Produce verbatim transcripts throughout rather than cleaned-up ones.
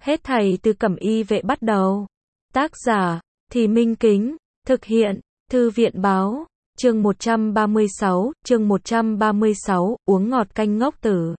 Hết thảy từ Cẩm Y vệ bắt đầu. Tác giả, Thì Minh Kính, thực hiện, Thư viện báo, chương một trăm ba mươi sáu, chương một trăm ba mươi sáu, uống ngọt canh ngốc tử.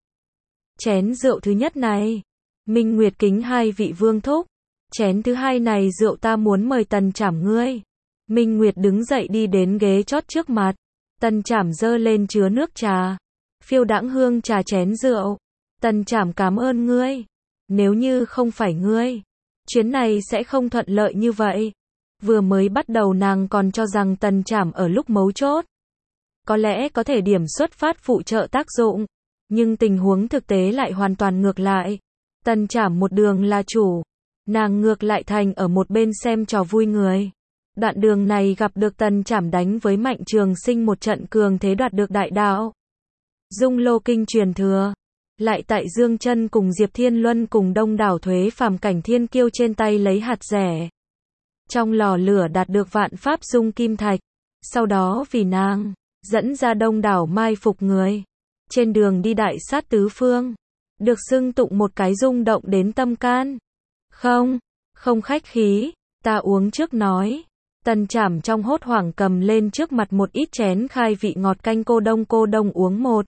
Chén rượu thứ nhất này, Minh Nguyệt kính hai vị vương thúc. Chén thứ hai này rượu ta muốn mời Tần Trảm ngươi. Minh Nguyệt đứng dậy đi đến ghế chót trước mặt. Tần Trảm giơ lên chứa nước trà. Phiêu đãng hương trà chén rượu. Tần Trảm cảm ơn ngươi. Nếu như không phải ngươi, chuyến này sẽ không thuận lợi như vậy. Vừa mới bắt đầu nàng còn cho rằng Tần Trảm ở lúc mấu chốt có lẽ có thể điểm xuất phát phụ trợ tác dụng. Nhưng tình huống thực tế lại hoàn toàn ngược lại. Tần Trảm một đường là chủ. Nàng ngược lại thành ở một bên xem trò vui người. Đoạn đường này gặp được Tần Trảm đánh với Mạnh Trường Sinh một trận cường thế đoạt được đại đạo Dung Lô Kinh truyền thừa. Lại tại Dương Chân cùng Diệp Thiên Luân cùng đông đảo thuế phàm cảnh thiên kiêu trên tay lấy hạt rẻ. Trong lò lửa đạt được vạn pháp dung kim thạch. Sau đó vì nàng, dẫn ra đông đảo mai phục người. Trên đường đi đại sát tứ phương. Được xưng tụng một cái rung động đến tâm can. Không, không khách khí, ta uống trước nói. Tần Trảm trong hốt hoảng cầm lên trước mặt một ít chén khai vị ngọt canh cô đông cô đông uống một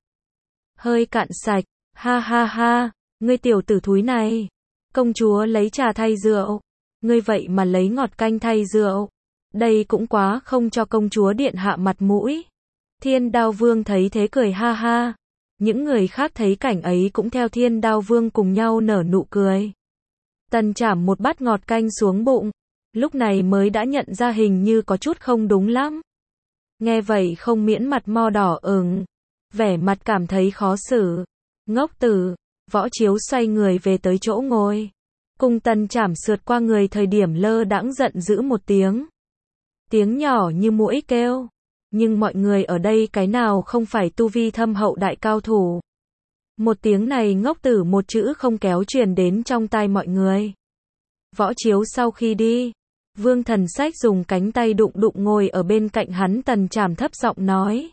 hơi cạn sạch. Ha ha ha, ngươi tiểu tử thúi này. Công chúa lấy trà thay rượu. Ngươi vậy mà lấy ngọt canh thay rượu. Đây cũng quá không cho công chúa điện hạ mặt mũi. Thiên Đao Vương thấy thế cười ha ha. Những người khác thấy cảnh ấy cũng theo Thiên Đao Vương cùng nhau nở nụ cười. Tần Trảm một bát ngọt canh xuống bụng. Lúc này mới đã nhận ra hình như có chút không đúng lắm. Nghe vậy không miễn mặt mo đỏ ửng. Vẻ mặt cảm thấy khó xử. Ngốc tử, Võ Chiếu xoay người về tới chỗ ngồi. Cùng Tần Trảm sượt qua người thời điểm lơ đãng giận dữ một tiếng. Tiếng nhỏ như muỗi kêu. Nhưng mọi người ở đây cái nào không phải tu vi thâm hậu đại cao thủ. Một tiếng này ngốc tử một chữ không kéo truyền đến trong tai mọi người. Võ Chiếu sau khi đi, Vương Thần Sách dùng cánh tay đụng đụng ngồi ở bên cạnh hắn. Tần Trảm thấp giọng nói.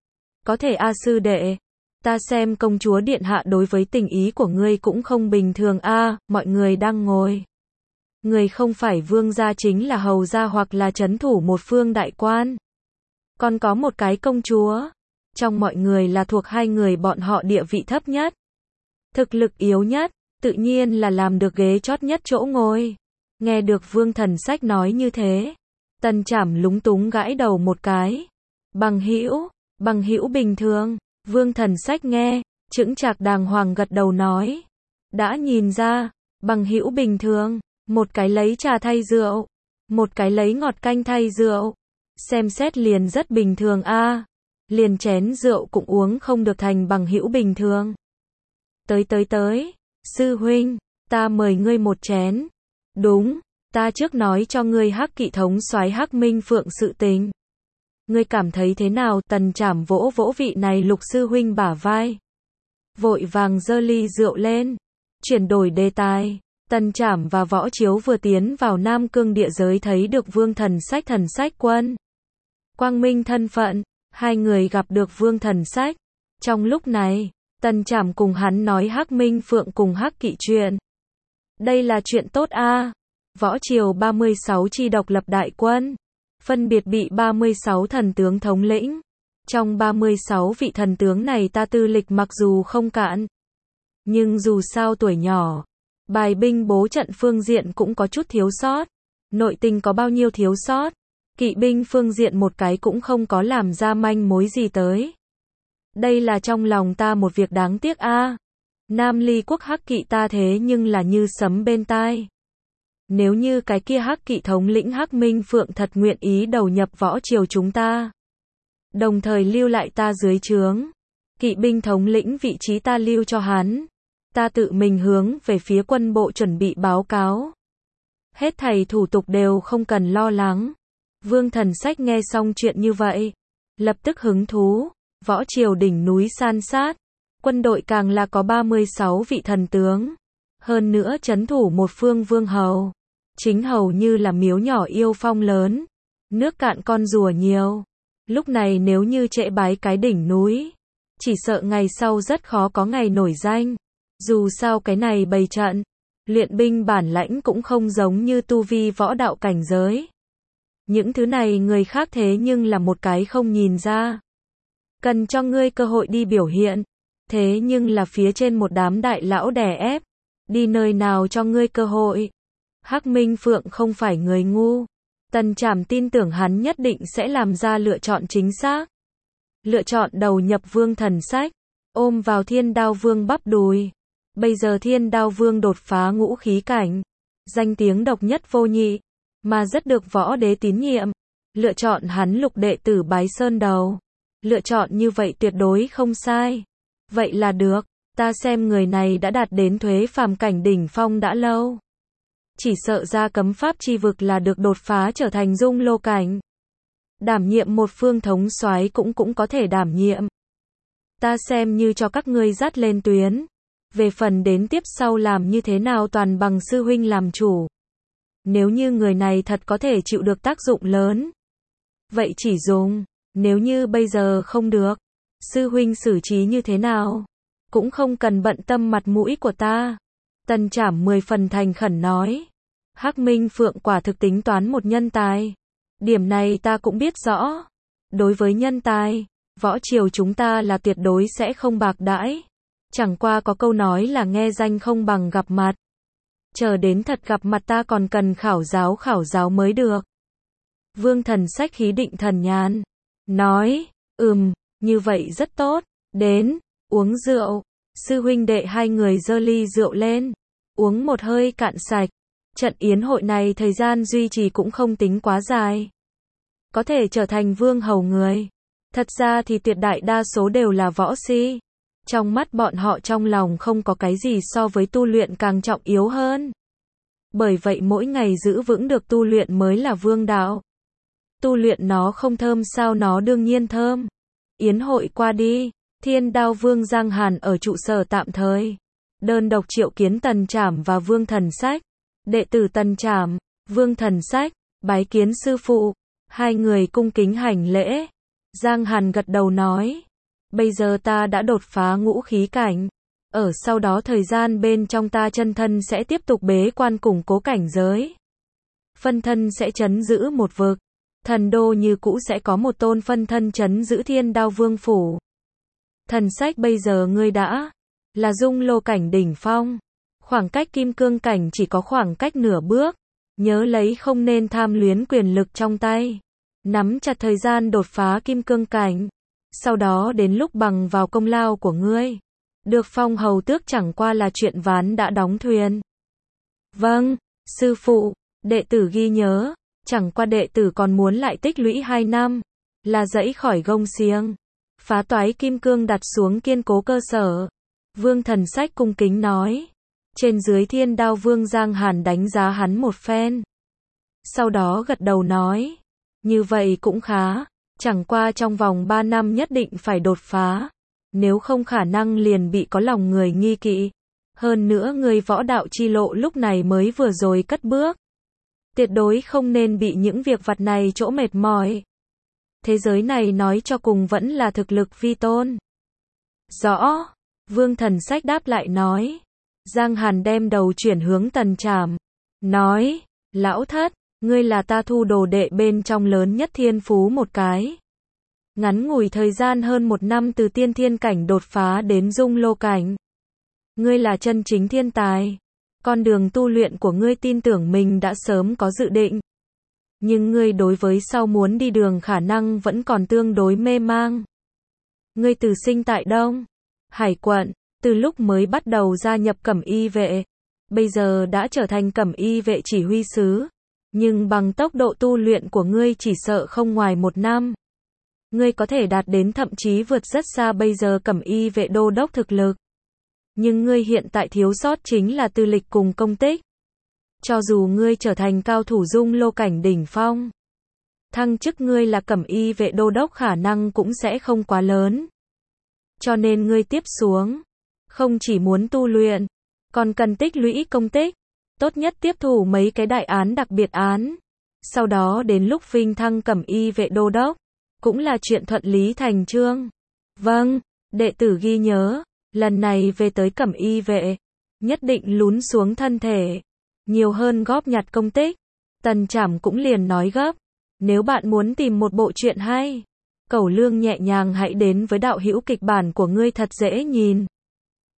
Có thể a sư đệ. Ta xem công chúa điện hạ đối với tình ý của ngươi cũng không bình thường a. Mọi người đang ngồi. Người không phải vương gia chính là hầu gia hoặc là trấn thủ một phương đại quan. Còn có một cái công chúa. Trong mọi người là thuộc hai người bọn họ địa vị thấp nhất. Thực lực yếu nhất, tự nhiên là làm được ghế chót nhất chỗ ngồi. Nghe được Vương Thần Sách nói như thế, Tần Trảm lúng túng gãi đầu một cái. Bằng hữu, bằng hữu bình thường. Vương Thần Sách nghe, chững chạc đàng hoàng gật đầu nói. Đã nhìn ra, bằng hữu bình thường, một cái lấy trà thay rượu, một cái lấy ngọt canh thay rượu. Xem xét liền rất bình thường a. Liền chén rượu cũng uống không được thành bằng hữu bình thường. Tới tới tới, sư huynh, ta mời ngươi một chén. Đúng, ta trước nói cho ngươi Hắc Kỵ thống soái Hắc Minh Phượng sự tình. Ngươi cảm thấy thế nào? Tần Trảm vỗ vỗ vị này Lục sư huynh bả vai. Vội vàng giơ ly rượu lên. Chuyển đổi đề tài. Tần Trảm và Võ Chiếu vừa tiến vào Nam Cương địa giới thấy được Vương Thần Sách Thần Sách Quân. Quang minh thân phận, hai người gặp được Vương Thần Sách. Trong lúc này, Tần Trảm cùng hắn nói Hắc Minh Phượng cùng Hắc Kỵ chuyện. Đây là chuyện tốt a. Võ triều ba mươi sáu chi độc lập đại quân, phân biệt bị ba mươi sáu thần tướng thống lĩnh. Trong ba mươi sáu vị thần tướng này ta tư lịch mặc dù không cạn, nhưng dù sao tuổi nhỏ, bài binh bố trận phương diện cũng có chút thiếu sót. Nội tình có bao nhiêu thiếu sót, kỵ binh phương diện một cái cũng không có làm ra manh mối gì tới. Đây là trong lòng ta một việc đáng tiếc a. Nam Ly quốc Hắc Kỵ ta thế nhưng là như sấm bên tai. Nếu như cái kia Hắc Kỵ thống lĩnh Hắc Minh Phượng thật nguyện ý đầu nhập võ triều chúng ta, đồng thời lưu lại ta dưới trướng, kỵ binh thống lĩnh vị trí ta lưu cho hắn, ta tự mình hướng về phía quân bộ chuẩn bị báo cáo. Hết thảy thủ tục đều không cần lo lắng. Vương Thần Sách nghe xong chuyện như vậy, lập tức hứng thú. Võ triều đỉnh núi san sát, quân đội càng là có ba mươi sáu vị thần tướng. Hơn nữa trấn thủ một phương vương hầu. Chính hầu như là miếu nhỏ yêu phong lớn. Nước cạn con rùa nhiều. Lúc này nếu như trễ bái cái đỉnh núi, chỉ sợ ngày sau rất khó có ngày nổi danh. Dù sao cái này bày trận, luyện binh bản lãnh cũng không giống như tu vi võ đạo cảnh giới. Những thứ này người khác thế nhưng là một cái không nhìn ra. Cần cho ngươi cơ hội đi biểu hiện. Thế nhưng là phía trên một đám đại lão đè ép. Đi nơi nào cho ngươi cơ hội. Hắc Minh Phượng không phải người ngu. Tần Trảm tin tưởng hắn nhất định sẽ làm ra lựa chọn chính xác. Lựa chọn đầu nhập Vương Thần Sách. Ôm vào Thiên Đao Vương bắp đùi. Bây giờ Thiên Đao Vương đột phá ngũ khí cảnh. Danh tiếng độc nhất vô nhị. Mà rất được võ đế tín nhiệm. Lựa chọn hắn lục đệ tử bái sơn đầu. Lựa chọn như vậy tuyệt đối không sai. Vậy là được. Ta xem người này đã đạt đến thuế phàm cảnh đỉnh phong đã lâu. Chỉ sợ ra cấm pháp chi vực là được đột phá trở thành dung lô cảnh. Đảm nhiệm một phương thống soái cũng cũng có thể đảm nhiệm. Ta xem như cho các ngươi dắt lên tuyến. Về phần đến tiếp sau làm như thế nào toàn bằng sư huynh làm chủ. Nếu như người này thật có thể chịu được tác dụng lớn. Vậy chỉ dùng. Nếu như bây giờ không được. Sư huynh xử trí như thế nào? Cũng không cần bận tâm mặt mũi của ta. Tần Trảm mười phần thành khẩn nói. Hắc Minh Phượng quả thực tính toán một nhân tài. Điểm này ta cũng biết rõ. Đối với nhân tài, võ triều chúng ta là tuyệt đối sẽ không bạc đãi. Chẳng qua có câu nói là nghe danh không bằng gặp mặt. Chờ đến thật gặp mặt ta còn cần khảo giáo khảo giáo mới được. Vương Thần Sách khí định thần nhàn. Nói, ừm, như vậy rất tốt. Đến, uống rượu. Sư huynh đệ hai người giơ ly rượu lên. Uống một hơi cạn sạch. Trận yến hội này thời gian duy trì cũng không tính quá dài. Có thể trở thành vương hầu người. Thật ra thì tuyệt đại đa số đều là võ si. Trong mắt bọn họ trong lòng không có cái gì so với tu luyện càng trọng yếu hơn. Bởi vậy mỗi ngày giữ vững được tu luyện mới là vương đạo. Tu luyện nó không thơm sao nó đương nhiên thơm. Yến hội qua đi, Thiên Đao Vương Giang Hàn ở trụ sở tạm thời. Đơn độc triệu kiến Tần Trảm và Vương Thần Sách. Đệ tử Tần Trảm, Vương Thần Sách, bái kiến sư phụ. Hai người cung kính hành lễ. Giang Hàn gật đầu nói. Bây giờ ta đã đột phá ngũ khí cảnh. Ở sau đó thời gian bên trong ta chân thân sẽ tiếp tục bế quan củng cố cảnh giới. Phân thân sẽ trấn giữ một vực. Thần đô như cũ sẽ có một tôn phân thân trấn giữ Thiên Đao Vương phủ. Thần Sách bây giờ ngươi đã là dung lô cảnh đỉnh phong. Khoảng cách kim cương cảnh chỉ có khoảng cách nửa bước. Nhớ lấy không nên tham luyến quyền lực trong tay. Nắm chặt thời gian đột phá kim cương cảnh. Sau đó đến lúc bằng vào công lao của ngươi. Được phong hầu tước chẳng qua là chuyện ván đã đóng thuyền. Vâng, sư phụ, đệ tử ghi nhớ. Chẳng qua đệ tử còn muốn lại tích lũy hai năm. Là dẫy khỏi gông xiềng. Phá toái kim cương đặt xuống kiên cố cơ sở. Vương Thần Sách cung kính nói. Trên dưới Thiên Đao Vương Giang Hàn đánh giá hắn một phen. Sau đó gật đầu nói. Như vậy cũng khá. Chẳng qua trong vòng ba năm nhất định phải đột phá. Nếu không khả năng liền bị có lòng người nghi kỵ. Hơn nữa người võ đạo chi lộ lúc này mới vừa rồi cất bước. Tuyệt đối không nên bị những việc vặt này chỗ mệt mỏi. Thế giới này nói cho cùng vẫn là thực lực vi tôn. Rõ. Vương Thần Sách đáp lại nói. Giang Hàn đem đầu chuyển hướng Tần Trảm. Nói. Lão thất, ngươi là ta thu đồ đệ bên trong lớn nhất thiên phú một cái. Ngắn ngủi thời gian hơn một năm từ tiên thiên cảnh đột phá đến dung lô cảnh. Ngươi là chân chính thiên tài. Con đường tu luyện của ngươi tin tưởng mình đã sớm có dự định. Nhưng ngươi đối với sau muốn đi đường khả năng vẫn còn tương đối mê mang. Ngươi từ sinh tại Đông Hải quận, từ lúc mới bắt đầu gia nhập Cẩm Y vệ, bây giờ đã trở thành Cẩm Y vệ chỉ huy sứ. Nhưng bằng tốc độ tu luyện của ngươi chỉ sợ không ngoài một năm. Ngươi có thể đạt đến thậm chí vượt rất xa bây giờ Cẩm Y vệ đô đốc thực lực. Nhưng ngươi hiện tại thiếu sót chính là tư lịch cùng công tích. Cho dù ngươi trở thành cao thủ dung lô cảnh đỉnh phong, thăng chức ngươi là Cẩm Y vệ đô đốc khả năng cũng sẽ không quá lớn. Cho nên ngươi tiếp xuống, không chỉ muốn tu luyện, còn cần tích lũy công tích. Tốt nhất tiếp thủ mấy cái đại án đặc biệt án. Sau đó đến lúc vinh thăng Cẩm Y vệ đô đốc, cũng là chuyện thuận lý thành chương. Vâng, đệ tử ghi nhớ. Lần này về tới Cẩm Y vệ, nhất định lún xuống thân thể, nhiều hơn góp nhặt công tích. Tần Trảm cũng liền nói gấp, nếu bạn muốn tìm một bộ truyện hay, Cẩu Lương nhẹ nhàng hãy đến với đạo hữu kịch bản của ngươi thật dễ nhìn.